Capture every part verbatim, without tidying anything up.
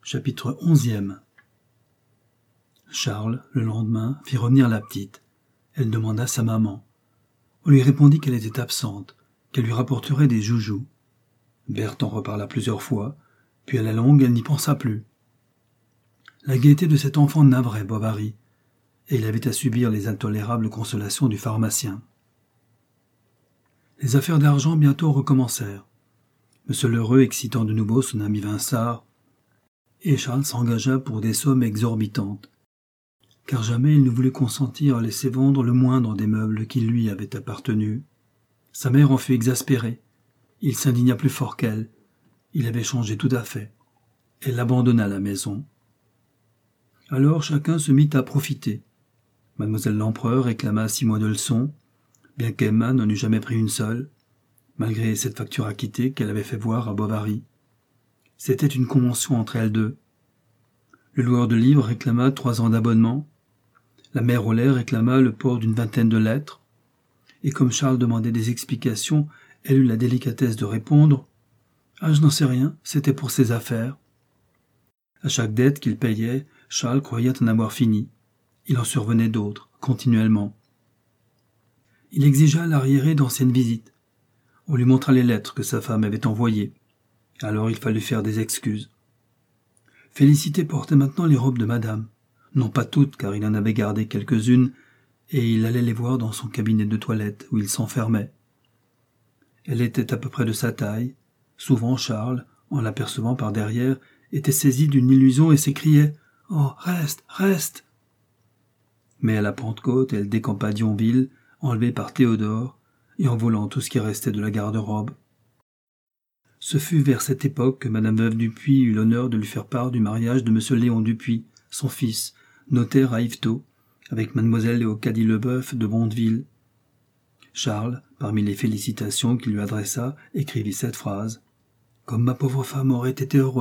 Chapitre onzième. Charles, le lendemain, fit revenir la petite. Elle demanda sa maman. On lui répondit qu'elle était absente, qu'elle lui rapporterait des joujoux. Berthe en reparla plusieurs fois, puis à la longue elle n'y pensa plus. La gaieté de cet enfant navrait Bovary, et il avait à subir les intolérables consolations du pharmacien. Les affaires d'argent bientôt recommencèrent. Monsieur Lheureux excitant de nouveau son ami Vinçart, et Charles s'engagea pour des sommes exorbitantes, car jamais il ne voulut consentir à laisser vendre le moindre des meubles qui lui avaient appartenu. Sa mère en fut exaspérée. Il s'indigna plus fort qu'elle. Il avait changé tout à fait. Elle abandonna la maison. Alors chacun se mit à profiter. Mademoiselle Lempereur réclama six mois de leçons, bien qu'Emma n'en eût jamais pris une seule, malgré cette facture acquittée qu'elle avait fait voir à Bovary. C'était une convention entre elles deux. Le loueur de livres réclama trois ans d'abonnement. La mère Rollet réclama le port d'une vingtaine de lettres. Et comme Charles demandait des explications, elle eut la délicatesse de répondre « Ah, je n'en sais rien, c'était pour ses affaires. » À chaque dette qu'il payait, Charles croyait en avoir fini. Il en survenait d'autres, continuellement. Il exigea l'arriéré d'anciennes visites. On lui montra les lettres que sa femme avait envoyées. Alors il fallut faire des excuses. Félicité portait maintenant les robes de madame. Non pas toutes, car il en avait gardé quelques-unes, et il allait les voir dans son cabinet de toilette, où il s'enfermait. Elle était à peu près de sa taille. Souvent Charles, en l'apercevant par derrière, était saisi d'une illusion et s'écriait « Oh, reste, reste !» Mais à la Pentecôte, elle décampa Dionville, enlevée par Théodore, et en volant tout ce qui restait de la garde-robe. Ce fut vers cette époque que Madame Veuve Dupuis eut l'honneur de lui faire part du mariage de Monsieur Léon Dupuis, son fils, notaire à Yvetot, avec Mademoiselle Léocadie Leboeuf de Bondeville. Charles, parmi les félicitations qu'il lui adressa, écrivit cette phrase « Comme ma pauvre femme aurait été heureuse !»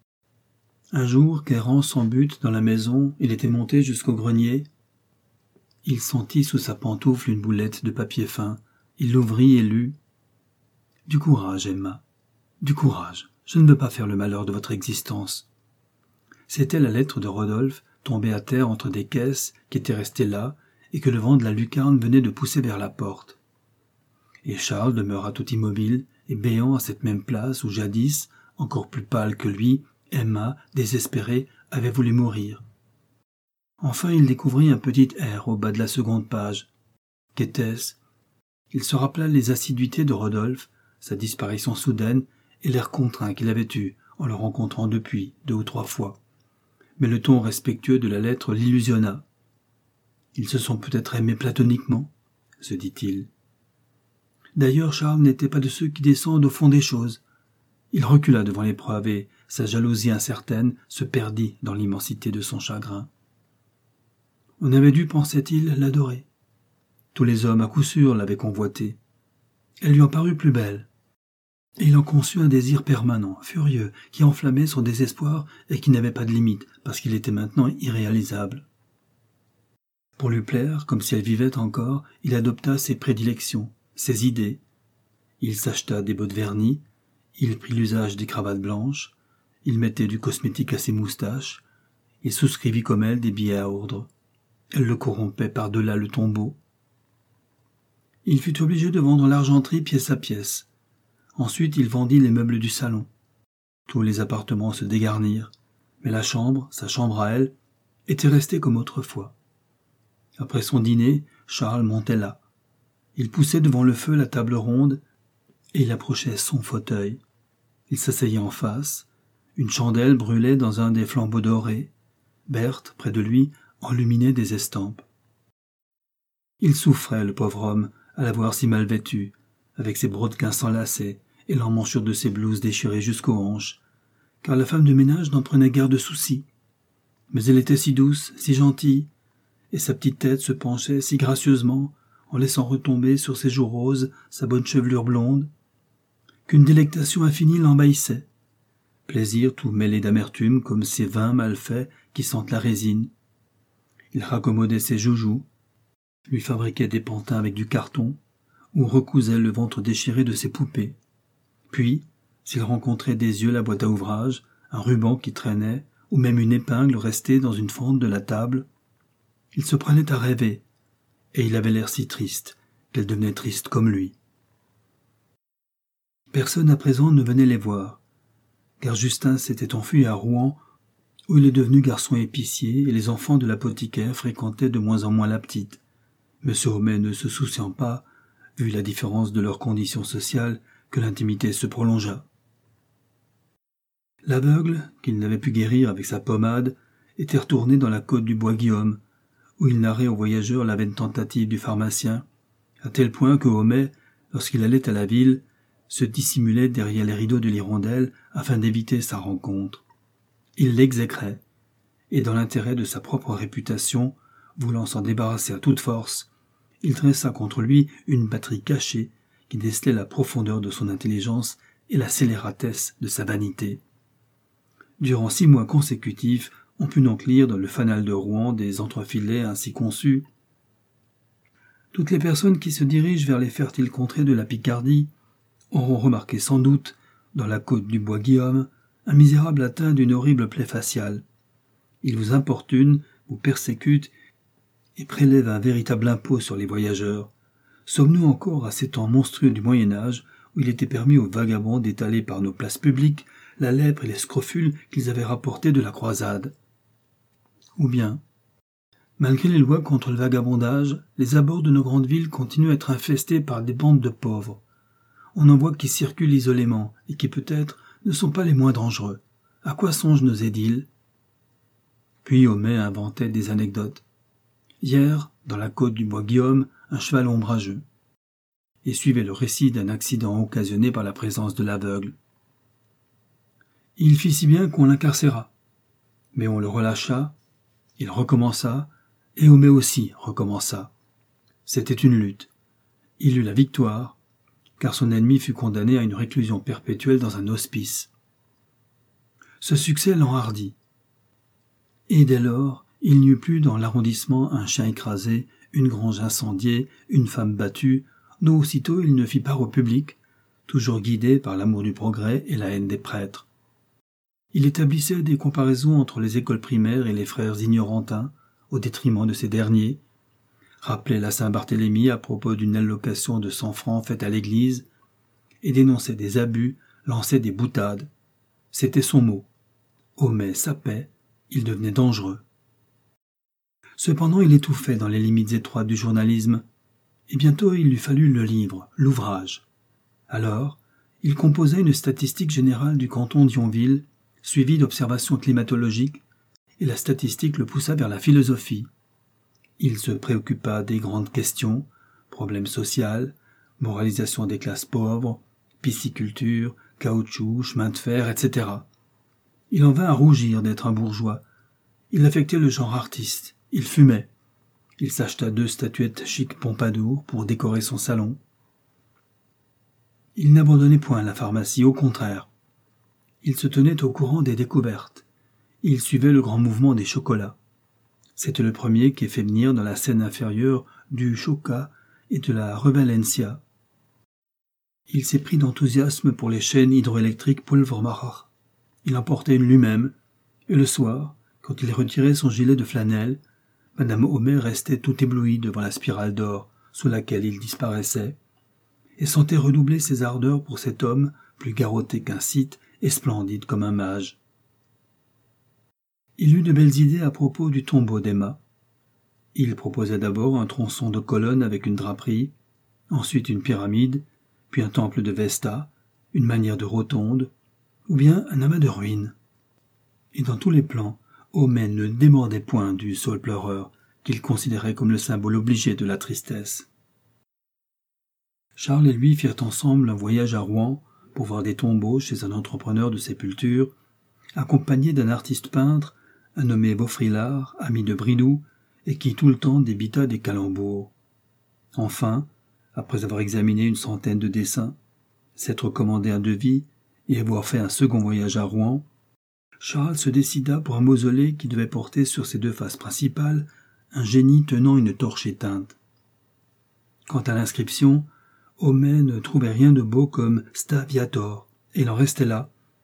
Un jour, qu'errant sans but dans la maison, il était monté jusqu'au grenier. Il sentit sous sa pantoufle une boulette de papier fin. Il l'ouvrit et lut « Du courage, Emma. Du courage, je ne veux pas faire le malheur de votre existence. » C'était la lettre de Rodolphe, tombée à terre entre des caisses qui étaient restées là et que le vent de la lucarne venait de pousser vers la porte. Et Charles demeura tout immobile et béant à cette même place où jadis, encore plus pâle que lui, Emma, désespérée, avait voulu mourir. Enfin il découvrit un petit R au bas de la seconde page. Qu'était-ce? Il se rappela les assiduités de Rodolphe, sa disparition soudaine et l'air contraint qu'il avait eu en le rencontrant depuis deux ou trois fois. Mais le ton respectueux de la lettre l'illusionna. Ils se sont peut-être aimés platoniquement, se dit-il. D'ailleurs, Charles n'était pas de ceux qui descendent au fond des choses. Il recula devant l'épreuve et sa jalousie incertaine se perdit dans l'immensité de son chagrin. On avait dû, pensait-il, l'adorer. Tous les hommes à coup sûr l'avaient convoitée. Elle lui en parut plus belle. Et il en conçut un désir permanent, furieux, qui enflammait son désespoir et qui n'avait pas de limite, parce qu'il était maintenant irréalisable. Pour lui plaire, comme si elle vivait encore, il adopta ses prédilections, ses idées. Il s'acheta des bottes vernies, il prit l'usage des cravates blanches, il mettait du cosmétique à ses moustaches, il souscrivit comme elle des billets à ordre. Elle le corrompait par-delà le tombeau. Il fut obligé de vendre l'argenterie pièce à pièce. Ensuite, il vendit les meubles du salon. Tous les appartements se dégarnirent, mais la chambre, sa chambre à elle, était restée comme autrefois. Après son dîner, Charles montait là. Il poussait devant le feu la table ronde et il approchait son fauteuil. Il s'asseyait en face. Une chandelle brûlait dans un des flambeaux dorés. Berthe, près de lui, enluminait des estampes. Il souffrait, le pauvre homme, à la voir si mal vêtue, avec ses brodequins sans lacets et l'emmanchure de ses blouses déchirées jusqu'aux hanches, car la femme de ménage n'en prenait guère de souci. Mais elle était si douce, si gentille, et sa petite tête se penchait si gracieusement, en laissant retomber sur ses joues roses sa bonne chevelure blonde, qu'une délectation infinie l'envahissait. Plaisir tout mêlé d'amertume, comme ces vins mal faits qui sentent la résine. Il raccommodait ses joujoux, lui fabriquait des pantins avec du carton, ou recousait le ventre déchiré de ses poupées. Puis, s'il rencontrait des yeux la boîte à ouvrage, un ruban qui traînait, ou même une épingle restée dans une fente de la table. Il se prenait à rêver, et il avait l'air si triste qu'elle devenait triste comme lui. Personne à présent ne venait les voir, car Justin s'était enfui à Rouen, où il est devenu garçon épicier, et les enfants de l'apothicaire fréquentaient de moins en moins la petite, M. Homais ne se souciant pas, vu la différence de leurs conditions sociales, que l'intimité se prolongeât. L'aveugle, qu'il n'avait pu guérir avec sa pommade, était retourné dans la côte du Bois-Guillaume, où il narrait aux voyageurs la vaine tentative du pharmacien, à tel point que Homais, lorsqu'il allait à la ville, se dissimulait derrière les rideaux de l'hirondelle afin d'éviter sa rencontre. Il l'exécrait, et dans l'intérêt de sa propre réputation, voulant s'en débarrasser à toute force, il dressa contre lui une batterie cachée qui décelait la profondeur de son intelligence et la scélératesse de sa vanité. Durant six mois consécutifs, on put donc lire dans le Fanal de Rouen des entrefilets ainsi conçus. Toutes les personnes qui se dirigent vers les fertiles contrées de la Picardie auront remarqué sans doute, dans la côte du Bois-Guillaume, un misérable atteint d'une horrible plaie faciale. Il vous importune, vous persécute et prélève un véritable impôt sur les voyageurs. Sommes-nous encore à ces temps monstrueux du Moyen-Âge où il était permis aux vagabonds d'étaler par nos places publiques la lèpre et les scrofules qu'ils avaient rapportés de la croisade? Ou bien, malgré les lois contre le vagabondage, les abords de nos grandes villes continuent à être infestés par des bandes de pauvres. On en voit qui circulent isolément et qui, peut-être, ne sont pas les moins dangereux. À quoi songent nos édiles? Puis Homais inventait des anecdotes. Hier, dans la côte du Bois-Guillaume, un cheval ombrageux. Et suivait le récit d'un accident occasionné par la présence de l'aveugle. Il fit si bien qu'on l'incarcéra. Mais on le relâcha, il recommença, et Homais aussi recommença. C'était une lutte. Il eut la victoire, car son ennemi fut condamné à une réclusion perpétuelle dans un hospice. Ce succès l'enhardit. Et dès lors, il n'y eut plus dans l'arrondissement un chien écrasé, une grange incendiée, une femme battue, dont aussitôt il ne fit part au public, toujours guidé par l'amour du progrès et la haine des prêtres. Il établissait des comparaisons entre les écoles primaires et les frères ignorantins, au détriment de ces derniers, rappelait la Saint-Barthélemy à propos d'une allocation de cent francs faite à l'église, et dénonçait des abus, lançait des boutades. C'était son mot. Homais sapait, il devenait dangereux. Cependant, il étouffait dans les limites étroites du journalisme, et bientôt il lui fallut le livre, l'ouvrage. Alors, il composa une statistique générale du canton d'Yonville, suivie d'observations climatologiques, et la statistique le poussa vers la philosophie. Il se préoccupa des grandes questions, problèmes sociaux, moralisation des classes pauvres, pisciculture, caoutchouc, chemin de fer, et cetera. Il en vint à rougir d'être un bourgeois. Il affectait le genre artiste. Il fumait. Il s'acheta deux statuettes chic Pompadour pour décorer son salon. Il n'abandonnait point la pharmacie, au contraire. Il se tenait au courant des découvertes. Il suivait le grand mouvement des chocolats. C'était le premier qui ait fait venir dans la scène inférieure du Choca et de la Revalencia. Il s'est pris d'enthousiasme pour les chaînes hydroélectriques Pulvermacher. Il en portait une lui-même, et le soir, quand il retirait son gilet de flanelle, Madame Homais restait tout éblouie devant la spirale d'or sous laquelle il disparaissait, et sentait redoubler ses ardeurs pour cet homme plus garrotté qu'un Scythe et splendide comme un mage. Il eut de belles idées à propos du tombeau d'Emma. Il proposait d'abord un tronçon de colonne avec une draperie, ensuite une pyramide, puis un temple de Vesta, une manière de rotonde, ou bien un amas de ruines. Et dans tous les plans, Homais ne débordait point du saule pleureur, qu'il considérait comme le symbole obligé de la tristesse. Charles et lui firent ensemble un voyage à Rouen pour voir des tombeaux chez un entrepreneur de sépulture, accompagné d'un artiste peintre, un nommé Beaufrillard, ami de Bridoux, et qui tout le temps débita des calembours. Enfin, après avoir examiné une centaine de dessins, s'être commandé un devis et avoir fait un second voyage à Rouen, Charles se décida pour un mausolée qui devait porter sur ses deux faces principales un génie tenant une torche éteinte. Quant à l'inscription, Homais ne trouvait rien de beau comme « Sta Viator », et il en restait là.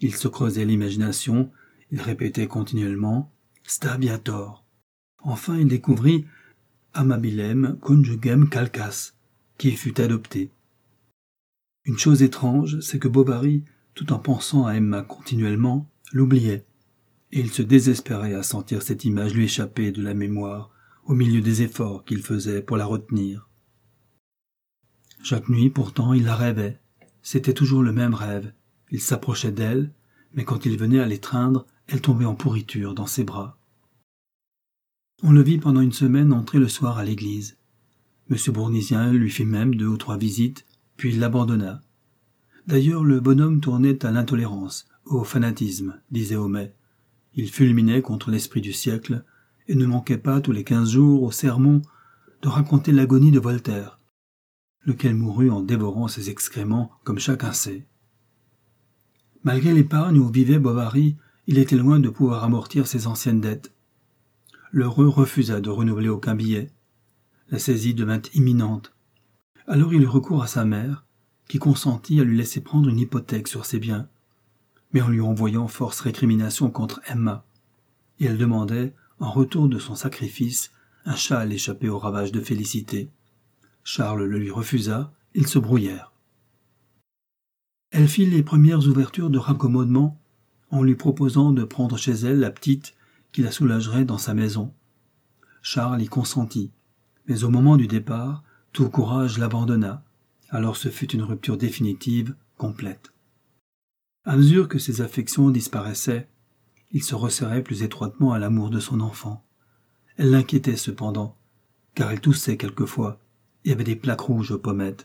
Il se creusait l'imagination, il répétait continuellement « sta viator ». Enfin, il découvrit « amabilem conjugem calcas » qui fut adopté. Une chose étrange, c'est que Bovary, tout en pensant à Emma continuellement, l'oubliait, et il se désespérait à sentir cette image lui échapper de la mémoire au milieu des efforts qu'il faisait pour la retenir. Chaque nuit, pourtant, il la rêvait. C'était toujours le même rêve. Il s'approchait d'elle, mais quand il venait à l'étreindre, elle tombait en pourriture dans ses bras. On le vit pendant une semaine entrer le soir à l'église. M. Bournisien lui fit même deux ou trois visites, puis il l'abandonna. D'ailleurs, le bonhomme tournait à l'intolérance, au fanatisme, disait Homais. Il fulminait contre l'esprit du siècle et ne manquait pas tous les quinze jours au sermon de raconter l'agonie de Voltaire, lequel mourut en dévorant ses excréments, comme chacun sait. Malgré l'épargne où vivait Bovary, il était loin de pouvoir amortir ses anciennes dettes. L'heureux refusa de renouveler aucun billet. La saisie devint imminente. Alors il eut recours à sa mère, qui consentit à lui laisser prendre une hypothèque sur ses biens, mais en lui envoyant force récriminations contre Emma, et elle demandait, en retour de son sacrifice, un châle échappé aux ravages de Félicité. Charles le lui refusa, ils se brouillèrent. Elle fit les premières ouvertures de raccommodement en lui proposant de prendre chez elle la petite qui la soulagerait dans sa maison. Charles y consentit, mais au moment du départ, tout courage l'abandonna, alors ce fut une rupture définitive, complète. À mesure que ses affections disparaissaient, il se resserrait plus étroitement à l'amour de son enfant. Elle l'inquiétait cependant, car elle toussait quelquefois et avait des plaques rouges aux pommettes.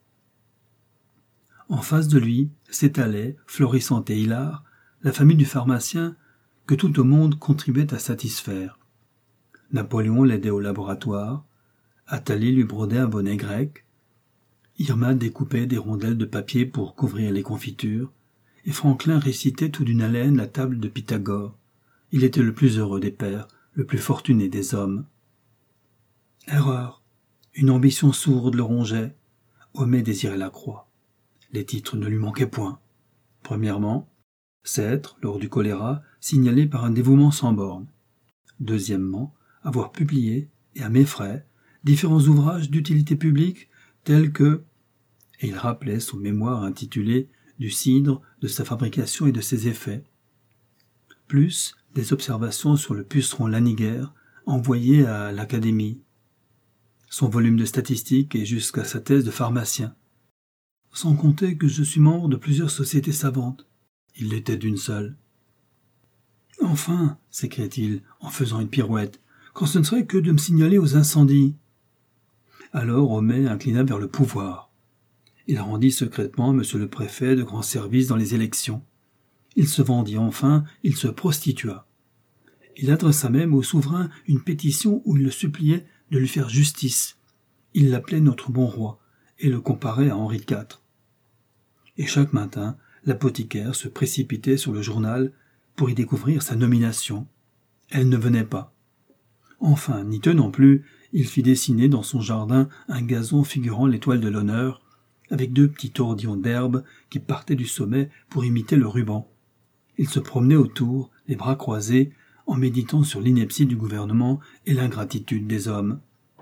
En face de lui s'étalait, florissante et hilare, la famille du pharmacien que tout au monde contribuait à satisfaire. Napoléon l'aidait au laboratoire, Athalie lui brodait un bonnet grec, Irma découpait des rondelles de papier pour couvrir les confitures, et Franklin récitait tout d'une haleine la table de Pythagore. Il était le plus heureux des pères, le plus fortuné des hommes. Erreur. Une ambition sourde le rongeait. Homais désirait la croix. Les titres ne lui manquaient point. Premièrement, s'être, lors du choléra, signalé par un dévouement sans bornes. Deuxièmement, avoir publié, et à mes frais, différents ouvrages d'utilité publique tels que, et il rappelait son mémoire intitulé « Du cidre, de sa fabrication et de ses effets », plus des observations sur le puceron lanigueur envoyé à l'Académie, son volume de statistiques et jusqu'à sa thèse de pharmacien. Sans compter que je suis membre de plusieurs sociétés savantes. Il l'était d'une seule. « Enfin, s'écriait-il en faisant une pirouette, quand ce ne serait que de me signaler aux incendies. » Alors Homais inclina vers le pouvoir. Il rendit secrètement à monsieur le préfet de grands services dans les élections. Il se vendit enfin, il se prostitua. Il adressa même au souverain une pétition où il le suppliait de lui faire justice. Il l'appelait notre bon roi et le comparait à Henri quatre. Et chaque matin, l'apothicaire se précipitait sur le journal pour y découvrir sa nomination. Elle ne venait pas. Enfin, n'y tenant plus, il fit dessiner dans son jardin un gazon figurant l'étoile de l'honneur, avec deux petits tourbillons d'herbe qui partaient du sommet pour imiter le ruban. Il se promenait autour, les bras croisés, en méditant sur l'ineptie du gouvernement et l'ingratitude des hommes.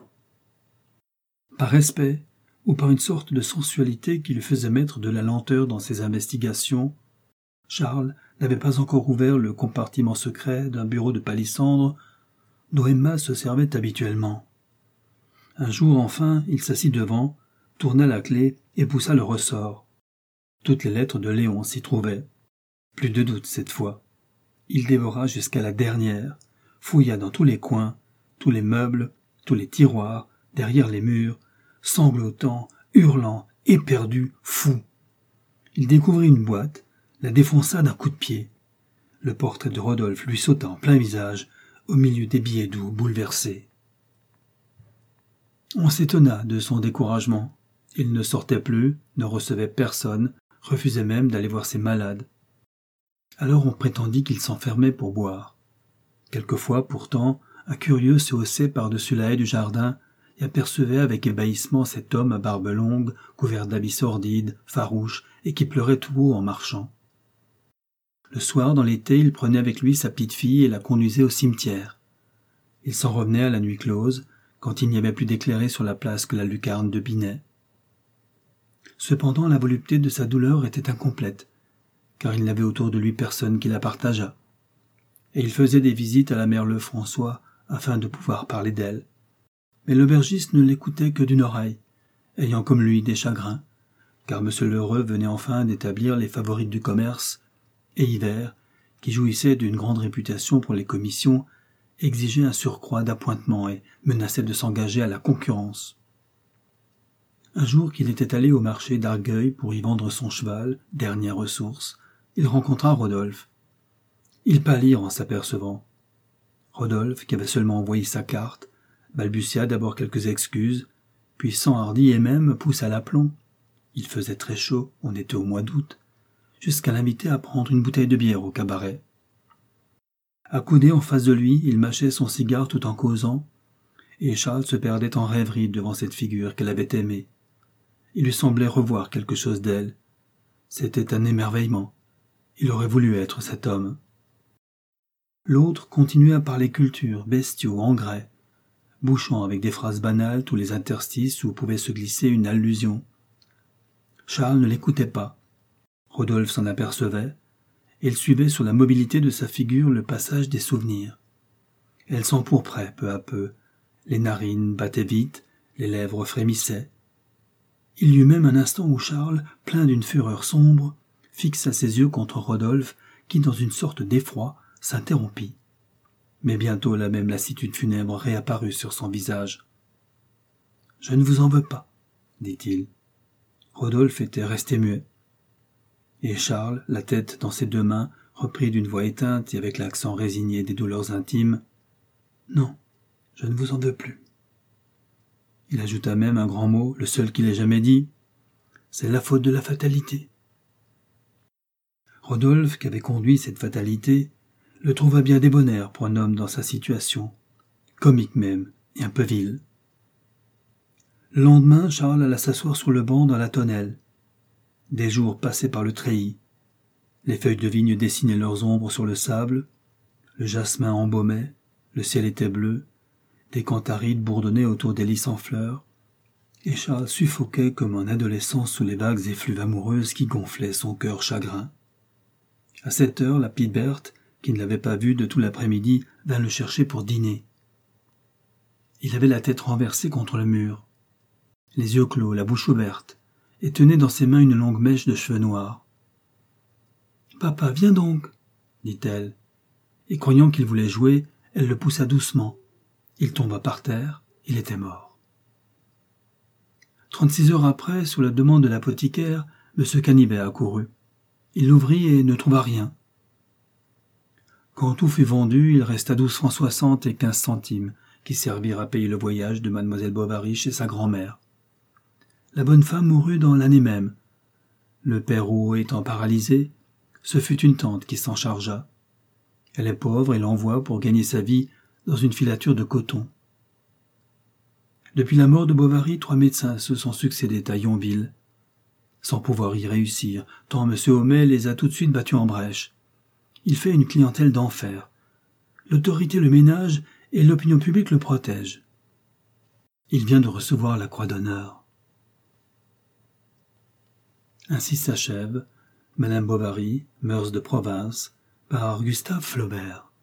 Par respect, ou par une sorte de sensualité qui lui faisait mettre de la lenteur dans ses investigations, Charles n'avait pas encore ouvert le compartiment secret d'un bureau de palissandre dont Emma se servait habituellement. Un jour, enfin, il s'assit devant, tourna la clé et poussa le ressort. Toutes les lettres de Léon s'y trouvaient. Plus de doute cette fois. Il dévora jusqu'à la dernière, fouilla dans tous les coins, tous les meubles, tous les tiroirs, derrière les murs, sanglotant, hurlant, éperdu, fou. Il découvrit une boîte, la défonça d'un coup de pied. Le portrait de Rodolphe lui sauta en plein visage, au milieu des billets doux bouleversés. On s'étonna de son découragement. Il ne sortait plus, ne recevait personne, refusait même d'aller voir ses malades. Alors on prétendit qu'il s'enfermait pour boire. Quelquefois, pourtant, un curieux se haussait par-dessus la haie du jardin et apercevait avec ébahissement cet homme à barbe longue, couvert d'habits sordides, farouche, et qui pleurait tout haut en marchant. Le soir, dans l'été, il prenait avec lui sa petite fille et la conduisait au cimetière. Il s'en revenait à la nuit close, quand il n'y avait plus d'éclairé sur la place que la lucarne de Binet. Cependant, la volupté de sa douleur était incomplète, car il n'avait autour de lui personne qui la partageât. Et il faisait des visites à la mère Lefrançois afin de pouvoir parler d'elle. Mais l'aubergiste ne l'écoutait que d'une oreille, ayant comme lui des chagrins, car M. Lheureux venait enfin d'établir les favorites du commerce, et Hivert, qui jouissait d'une grande réputation pour les commissions, exigeait un surcroît d'appointements et menaçait de s'engager à la concurrence. Un jour qu'il était allé au marché d'Argueil pour y vendre son cheval, dernière ressource, il rencontra Rodolphe. Il pâlit en s'apercevant. Rodolphe, qui avait seulement envoyé sa carte, balbutia d'abord quelques excuses, puis s'enhardit et même poussa l'aplomb. Il faisait très chaud, on était au mois d'août, jusqu'à l'inviter à prendre une bouteille de bière au cabaret. Accoudé en face de lui, il mâchait son cigare tout en causant, et Charles se perdait en rêverie devant cette figure qu'elle avait aimée. Il lui semblait revoir quelque chose d'elle. C'était un émerveillement. Il aurait voulu être cet homme. L'autre continuait à parler culture, bestiaux, engrais, bouchant avec des phrases banales tous les interstices où pouvait se glisser une allusion. Charles ne l'écoutait pas. Rodolphe s'en apercevait, et il suivait sur la mobilité de sa figure le passage des souvenirs. Elle s'empourprait peu à peu, les narines battaient vite, les lèvres frémissaient. Il y eut même un instant où Charles, plein d'une fureur sombre, fixa ses yeux contre Rodolphe, qui, dans une sorte d'effroi, s'interrompit. Mais bientôt la même lassitude funèbre réapparut sur son visage. « Je ne vous en veux pas, » dit-il. Rodolphe était resté muet. Et Charles, la tête dans ses deux mains, reprit d'une voix éteinte et avec l'accent résigné des douleurs intimes. « Non, je ne vous en veux plus. » Il ajouta même un grand mot, le seul qu'il ait jamais dit. « C'est la faute de la fatalité. » Rodolphe, qui avait conduit cette fatalité, le trouva bien débonnaire pour un homme dans sa situation, comique même, et un peu vil. Le lendemain, Charles alla s'asseoir sur le banc dans la tonnelle. Des jours passaient par le treillis. Les feuilles de vigne dessinaient leurs ombres sur le sable, le jasmin embaumait, le ciel était bleu, des cantharides bourdonnaient autour des lys en fleurs, et Charles suffoquait comme un adolescent sous les vagues effluves amoureuses qui gonflaient son cœur chagrin. À cette heure, la petite Berthe, qui ne l'avait pas vu de tout l'après-midi, vint le chercher pour dîner. Il avait la tête renversée contre le mur, les yeux clos, la bouche ouverte, et tenait dans ses mains une longue mèche de cheveux noirs. « Papa, viens donc !» dit-elle, et croyant qu'il voulait jouer, elle le poussa doucement. Il tomba par terre, il était mort. Trente-six heures après, sous la demande de l'apothicaire, M. Canivet accourut. Il l'ouvrit et ne trouva rien. Quand tout fut vendu, il resta douze francs soixante et quinze centimes, qui servirent à payer le voyage de mademoiselle Bovary chez sa grand-mère. La bonne femme mourut dans l'année même. Le père Rouault étant paralysé, ce fut une tante qui s'en chargea. Elle est pauvre et l'envoie pour gagner sa vie dans une filature de coton. Depuis la mort de Bovary, trois médecins se sont succédés à Yonville, sans pouvoir y réussir, tant M. Homais les a tout de suite battus en brèche. Il fait une clientèle d'enfer. L'autorité le ménage et l'opinion publique le protège. Il vient de recevoir la croix d'honneur. Ainsi s'achève Madame Bovary, Mœurs de province, par Gustave Flaubert.